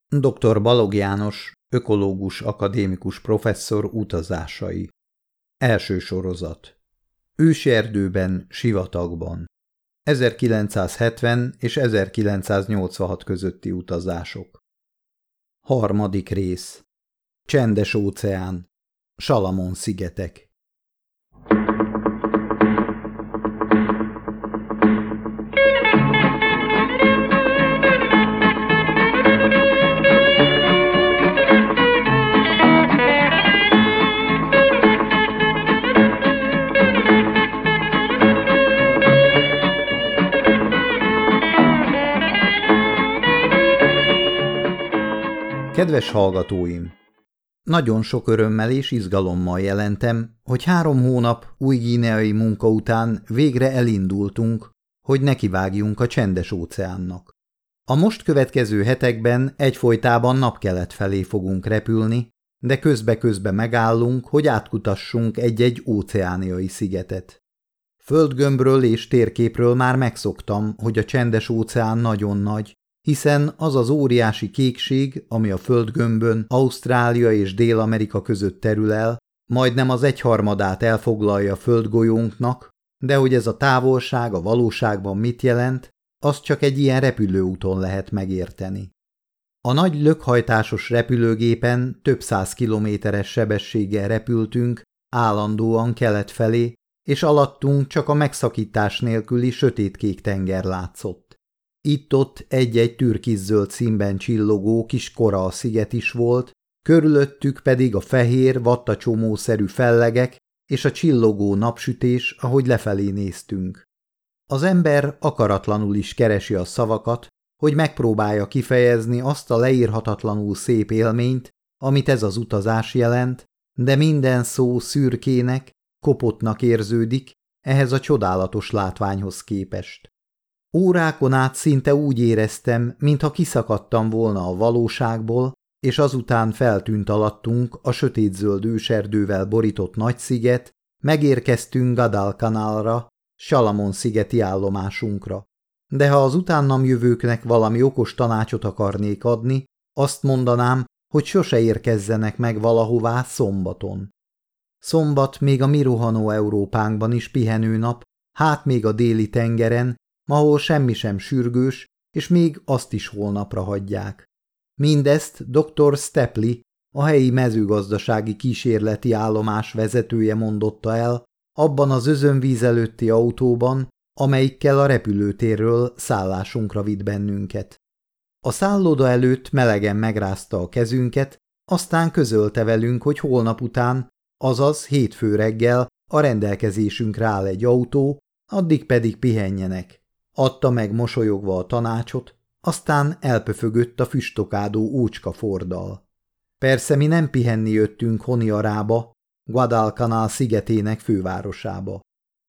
Dr. Balogh János, ökológus akadémikus professzor utazásai. Első sorozat. Őserdőben, sivatagban. 1970 és 1986 közötti utazások. Harmadik rész. Csendes óceán. Salamon-szigetek. Kedves hallgatóim! Nagyon sok örömmel és izgalommal jelentem, hogy 3 hónap új-guineai munka után végre elindultunk, hogy nekivágjunk a Csendes-óceánnak. A most következő hetekben egyfolytában napkelet felé fogunk repülni, de közbe-közbe megállunk, hogy átkutassunk egy-egy óceániai szigetet. Földgömbről és térképről már megszoktam, hogy a Csendes-óceán nagyon nagy, hiszen az az óriási kékség, ami a földgömbön Ausztrália és Dél-Amerika között terül el, majdnem az 1/3 elfoglalja földgolyónknak, de hogy ez a távolság a valóságban mit jelent, azt csak egy ilyen repülőúton lehet megérteni. A nagy lökhajtásos repülőgépen több 100 kilométeres sebességgel repültünk, állandóan kelet felé, és alattunk csak a megszakítás nélküli sötétkék tenger látszott. Itt-ott egy-egy türkiszöld színben csillogó kis korallsziget is volt, körülöttük pedig a fehér, vattacsomószerű fellegek és a csillogó napsütés, ahogy lefelé néztünk. Az ember akaratlanul is keresi a szavakat, hogy megpróbálja kifejezni azt a leírhatatlanul szép élményt, amit ez az utazás jelent, de minden szó szürkének, kopottnak érződik ehhez a csodálatos látványhoz képest. Órákon át szinte úgy éreztem, mintha kiszakadtam volna a valóságból, és azután feltűnt alattunk a sötétzöld őserdővel borított nagysziget, megérkeztünk Guadalcanalra, Salamon-szigeti állomásunkra. De ha az utánam jövőknek valami okos tanácsot akarnék adni, azt mondanám, hogy sose érkezzenek meg valahová szombaton. Szombat még a mi rohanó Európánkban is pihenőnap, hát még a déli tengeren, ahol semmi sem sürgős, és még azt is holnapra hagyják. Mindezt dr. Stepley, a helyi mezőgazdasági kísérleti állomás vezetője mondotta el, abban az özönvíz előtti autóban, amelyikkel a repülőtérről szállásunkra vitt bennünket. A szálloda előtt melegen megrázta a kezünket, aztán közölte velünk, hogy holnap után, azaz hétfő reggel a rendelkezésünkre áll egy autó, addig pedig pihenjenek. Adta meg mosolyogva a tanácsot, aztán elpöfögött a füstokádó ócska Forddal. Persze mi nem pihenni jöttünk Honiarába, Guadalcanal szigetének fővárosába.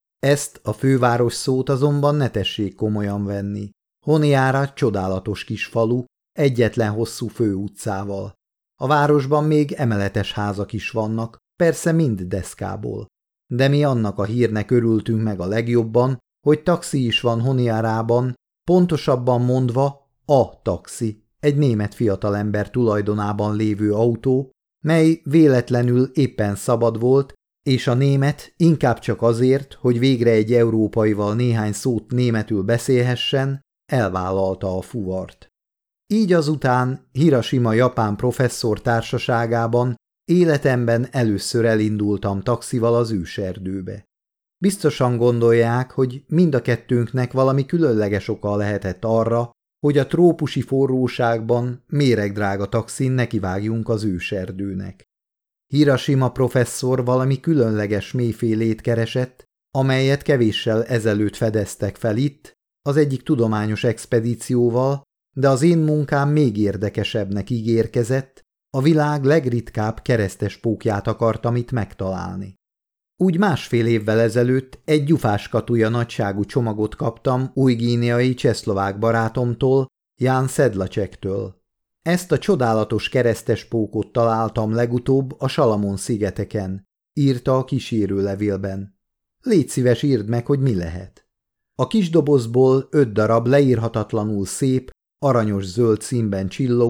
Ezt a főváros szót azonban ne tessék komolyan venni. Honiara csodálatos kis falu, egyetlen hosszú főutcával. A városban még emeletes házak is vannak, persze mind deszkából. De mi annak a hírnek örültünk meg a legjobban, hogy taxi is van Honiarában, pontosabban mondva a taxi, egy német fiatalember tulajdonában lévő autó, mely véletlenül éppen szabad volt, és a német inkább csak azért, hogy végre egy európaival néhány szót németül beszélhessen, elvállalta a fuvart. Így azután Hiroshima japán professzor társaságában életemben először elindultam taxival az őserdőbe. Biztosan gondolják, hogy mind a kettőnknek valami különleges oka lehetett arra, hogy a trópusi forróságban méregdrága taxin nekivágjunk az őserdőnek. Hiroshima professzor valami különleges mélyfélét keresett, amelyet kevéssel ezelőtt fedeztek fel itt, az egyik tudományos expedícióval, de az én munkám még érdekesebbnek ígérkezett, a világ legritkább keresztes pókját akartam itt megtalálni. Úgy 1,5 évvel ezelőtt egy gyufáskatúja nagyságú csomagot kaptam új-guineai csehszlovák barátomtól, Jan Sedlacektől. Ezt a csodálatos keresztes pókot találtam legutóbb a Salamon-szigeteken, írta a kísérőlevélben. Légy szíves, írd meg, hogy mi lehet. A kis dobozból 5 darab leírhatatlanul szép, aranyos zöld színben csillogó,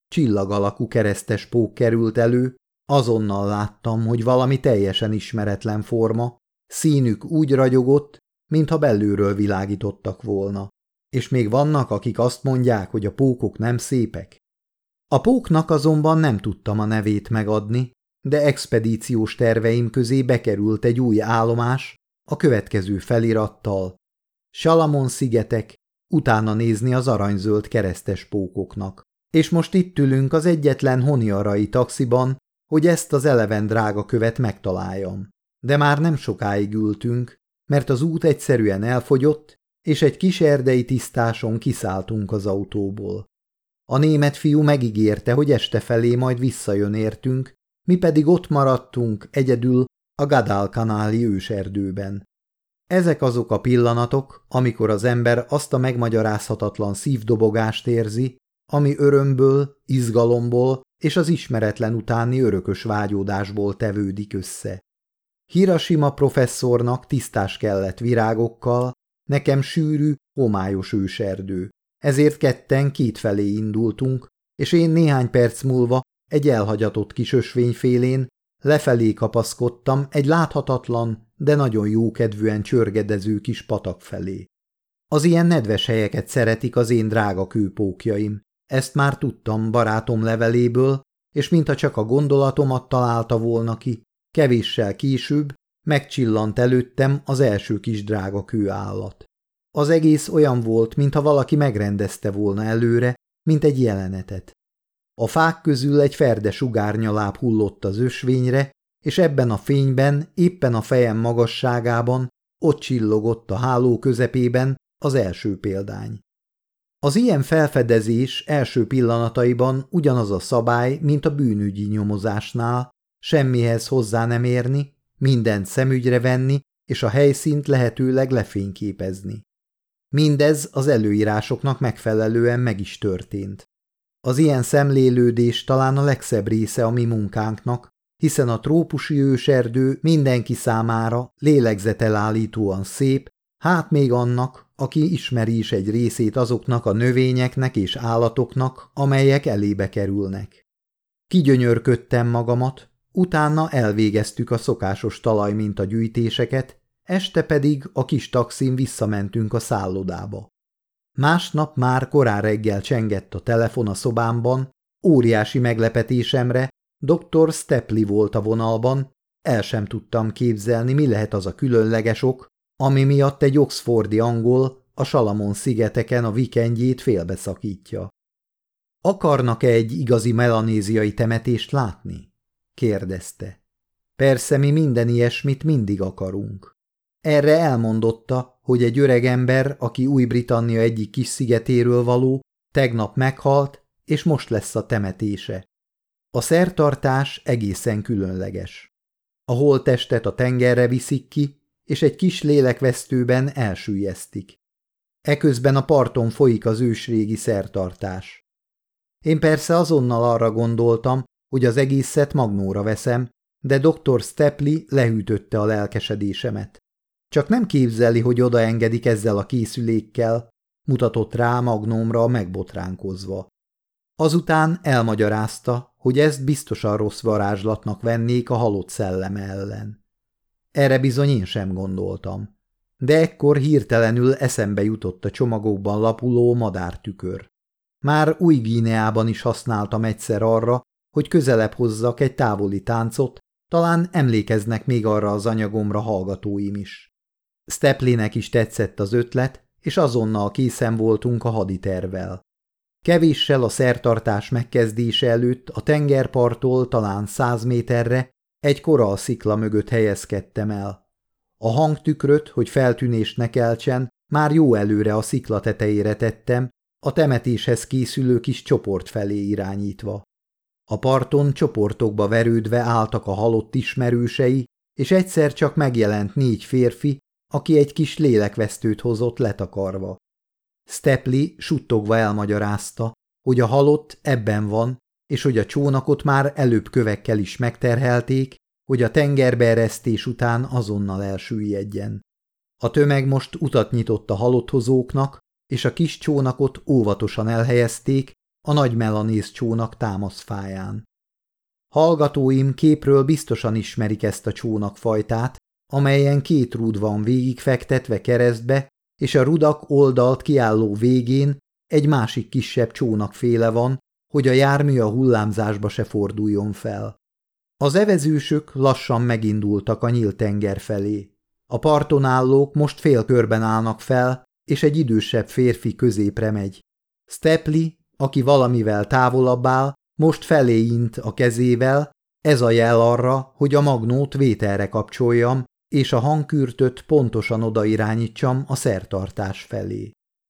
csillag alakú keresztes pók került elő, azonnal láttam, hogy valami teljesen ismeretlen forma, színük úgy ragyogott, mintha belülről világítottak volna. És még vannak, akik azt mondják, hogy a pókok nem szépek. A póknak azonban nem tudtam a nevét megadni, de expedíciós terveim közé bekerült egy új állomás a következő felirattal: Salamon-szigetek, utána nézni az aranyzöld keresztes pókoknak. És most itt ülünk az egyetlen honiarai taxiban, hogy ezt az eleven drága követ megtaláljam. De már nem sokáig ültünk, mert az út egyszerűen elfogyott, és egy kis erdei tisztáson kiszálltunk az autóból. A német fiú megígérte, hogy este felé majd visszajön értünk, mi pedig ott maradtunk egyedül a Guadalcanali őserdőben. Ezek azok a pillanatok, amikor az ember azt a megmagyarázhatatlan szívdobogást érzi, ami örömből, izgalomból és az ismeretlen utáni örökös vágyódásból tevődik össze. Hiroshima professzornak tisztás kellett virágokkal, nekem sűrű, homályos őserdő. Ezért ketten kétfelé indultunk, és én néhány perc múlva egy elhagyatott kis ösvényfélén lefelé kapaszkodtam egy láthatatlan, de nagyon jókedvűen csörgedező kis patak felé. Az ilyen nedves helyeket szeretik az én drága kőpókjaim. Ezt már tudtam barátom leveléből, és mintha csak a gondolatomat találta volna ki, kevéssel később megcsillant előttem az első kis drága kőállat. Az egész olyan volt, mintha valaki megrendezte volna előre, mint egy jelenetet. A fák közül egy ferde sugárnyaláb hullott az ösvényre, és ebben a fényben, éppen a fejem magasságában, ott csillogott a háló közepében az első példány. Az ilyen felfedezés első pillanataiban ugyanaz a szabály, mint a bűnügyi nyomozásnál, semmihez hozzá nem érni, mindent szemügyre venni, és a helyszínt lehetőleg lefényképezni. Mindez az előírásoknak megfelelően meg is történt. Az ilyen szemlélődés talán a legszebb része a mi munkánknak, hiszen a trópusi őserdő mindenki számára lélegzetelállítóan szép, hát még annak, aki ismeri is egy részét azoknak a növényeknek és állatoknak, amelyek elébe kerülnek. Kigyönyörködtem magamat, utána elvégeztük a szokásos talajmintagyűjtéseket, este pedig a kis taxin visszamentünk a szállodába. Másnap már korán reggel csengett a telefon a szobámban, óriási meglepetésemre dr. Stepli volt a vonalban, el sem tudtam képzelni, mi lehet az a különleges ok, ami miatt egy oxfordi angol a Salamon-szigeteken a vikendjét félbeszakítja. Akarnak-e egy igazi melanéziai temetést látni? Kérdezte. Persze, mi minden ilyesmit mindig akarunk. Erre elmondotta, hogy egy öreg ember, aki Új-Britannia egyik kis szigetéről való, tegnap meghalt, és most lesz a temetése. A szertartás egészen különleges. A holttestet a tengerre viszik ki, és egy kis lélekvesztőben elsüllyesztik. Eközben a parton folyik az ősrégi szertartás. Én persze azonnal arra gondoltam, hogy az egészet magnóra veszem, de dr. Stepli lehűtötte a lelkesedésemet. Csak nem képzeli, hogy odaengedik ezzel a készülékkel, mutatott rá magnómra megbotránkozva. Azután elmagyarázta, hogy ezt biztosan rossz varázslatnak vennék a halott szelleme ellen. Erre bizony én sem gondoltam. De ekkor hirtelenül eszembe jutott a csomagokban lapuló madártükör. Már Új-Guineában is használtam egyszer arra, hogy közelebb hozzak egy távoli táncot, talán emlékeznek még arra az anyagomra hallgatóim is. Steplinek is tetszett az ötlet, és azonnal készen voltunk a haditervvel. Kevéssel a szertartás megkezdése előtt a tengerparttól talán 100 méterre egy korallszikla mögött helyezkedtem el. A hangtükröt, hogy feltűnést ne keltsen, már jó előre a szikla tetejére tettem, a temetéshez készülő kis csoport felé irányítva. A parton csoportokba verődve álltak a halott ismerősei, és egyszer csak megjelent 4 férfi, aki egy kis lélekvesztőt hozott letakarva. Stepli suttogva elmagyarázta, hogy a halott ebben van, és hogy a csónakot már előbb kövekkel is megterhelték, hogy a tengerbeeresztés után azonnal elsüllyedjen. A tömeg most utat nyitott a halotthozóknak, és a kis csónakot óvatosan elhelyezték, a nagy melanész csónak támaszfáján. Hallgatóim képről biztosan ismerik ezt a csónakfajtát, amelyen 2 rúd van végigfektetve keresztbe, és a rudak oldalt kiálló végén egy másik kisebb csónakféle van, hogy a jármű a hullámzásba se forduljon fel. Az evezősök lassan megindultak a nyílt tenger felé. A parton állók most félkörben állnak fel, és egy idősebb férfi középre megy. Stapley, aki valamivel távolabb áll, most felé int a kezével, ez a jel arra, hogy a magnót vételre kapcsoljam, és a hangkürtöt pontosan odairányítsam a szertartás felé.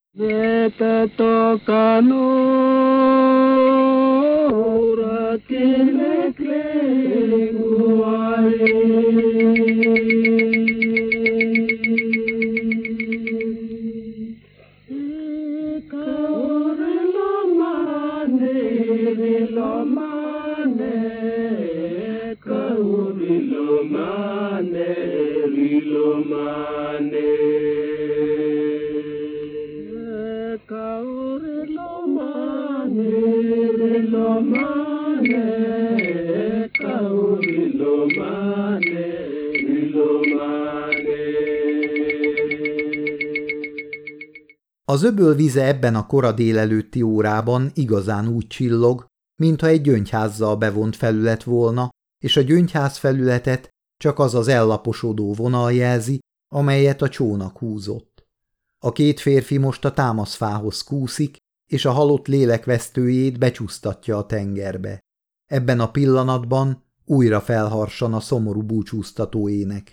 Az öböl vize ebben a kora délelőtti órában igazán úgy csillog, mintha egy gyöngyházzal bevont felület volna, és a gyöngyház felületet csak az ellaposodó vonal jelzi, amelyet a csónak húzott. A 2 férfi most a támaszfához kúszik, és a halott lélekvesztőjét becsúsztatja a tengerbe. Ebben a pillanatban újra felharsan a szomorú búcsúztató ének.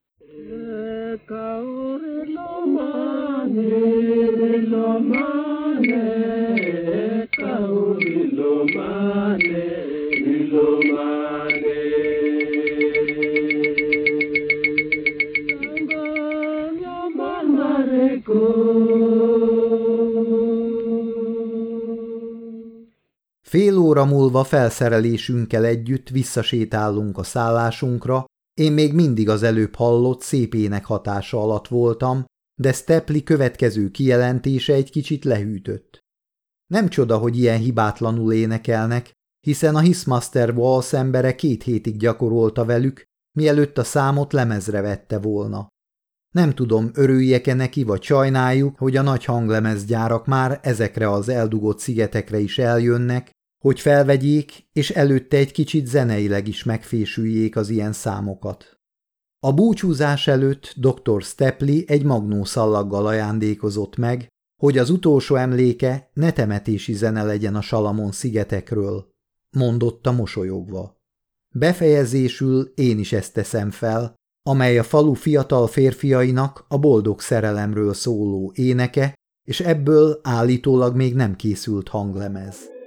Fél óra múlva felszerelésünkkel együtt visszasétálunk a szállásunkra, én még mindig az előbb hallott szép ének hatása alatt voltam, de Stapley következő kijelentése egy kicsit lehűtött. Nem csoda, hogy ilyen hibátlanul énekelnek, hiszen a Hissmaster Walsh embere 2 hétig gyakorolta velük, mielőtt a számot lemezre vette volna. Nem tudom, örüljek-e neki, vagy sajnáljuk, hogy a nagy hanglemezgyárak már ezekre az eldugott szigetekre is eljönnek, hogy felvegyék, és előtte egy kicsit zeneileg is megfésüljék az ilyen számokat. A búcsúzás előtt dr. Stapley egy magnószallaggal ajándékozott meg, hogy az utolsó emléke ne temetési zene legyen a Salamon-szigetekről, mondotta mosolyogva. Befejezésül én is ezt teszem fel, amely a falu fiatal férfiainak a boldog szerelemről szóló éneke, és ebből állítólag még nem készült hanglemez.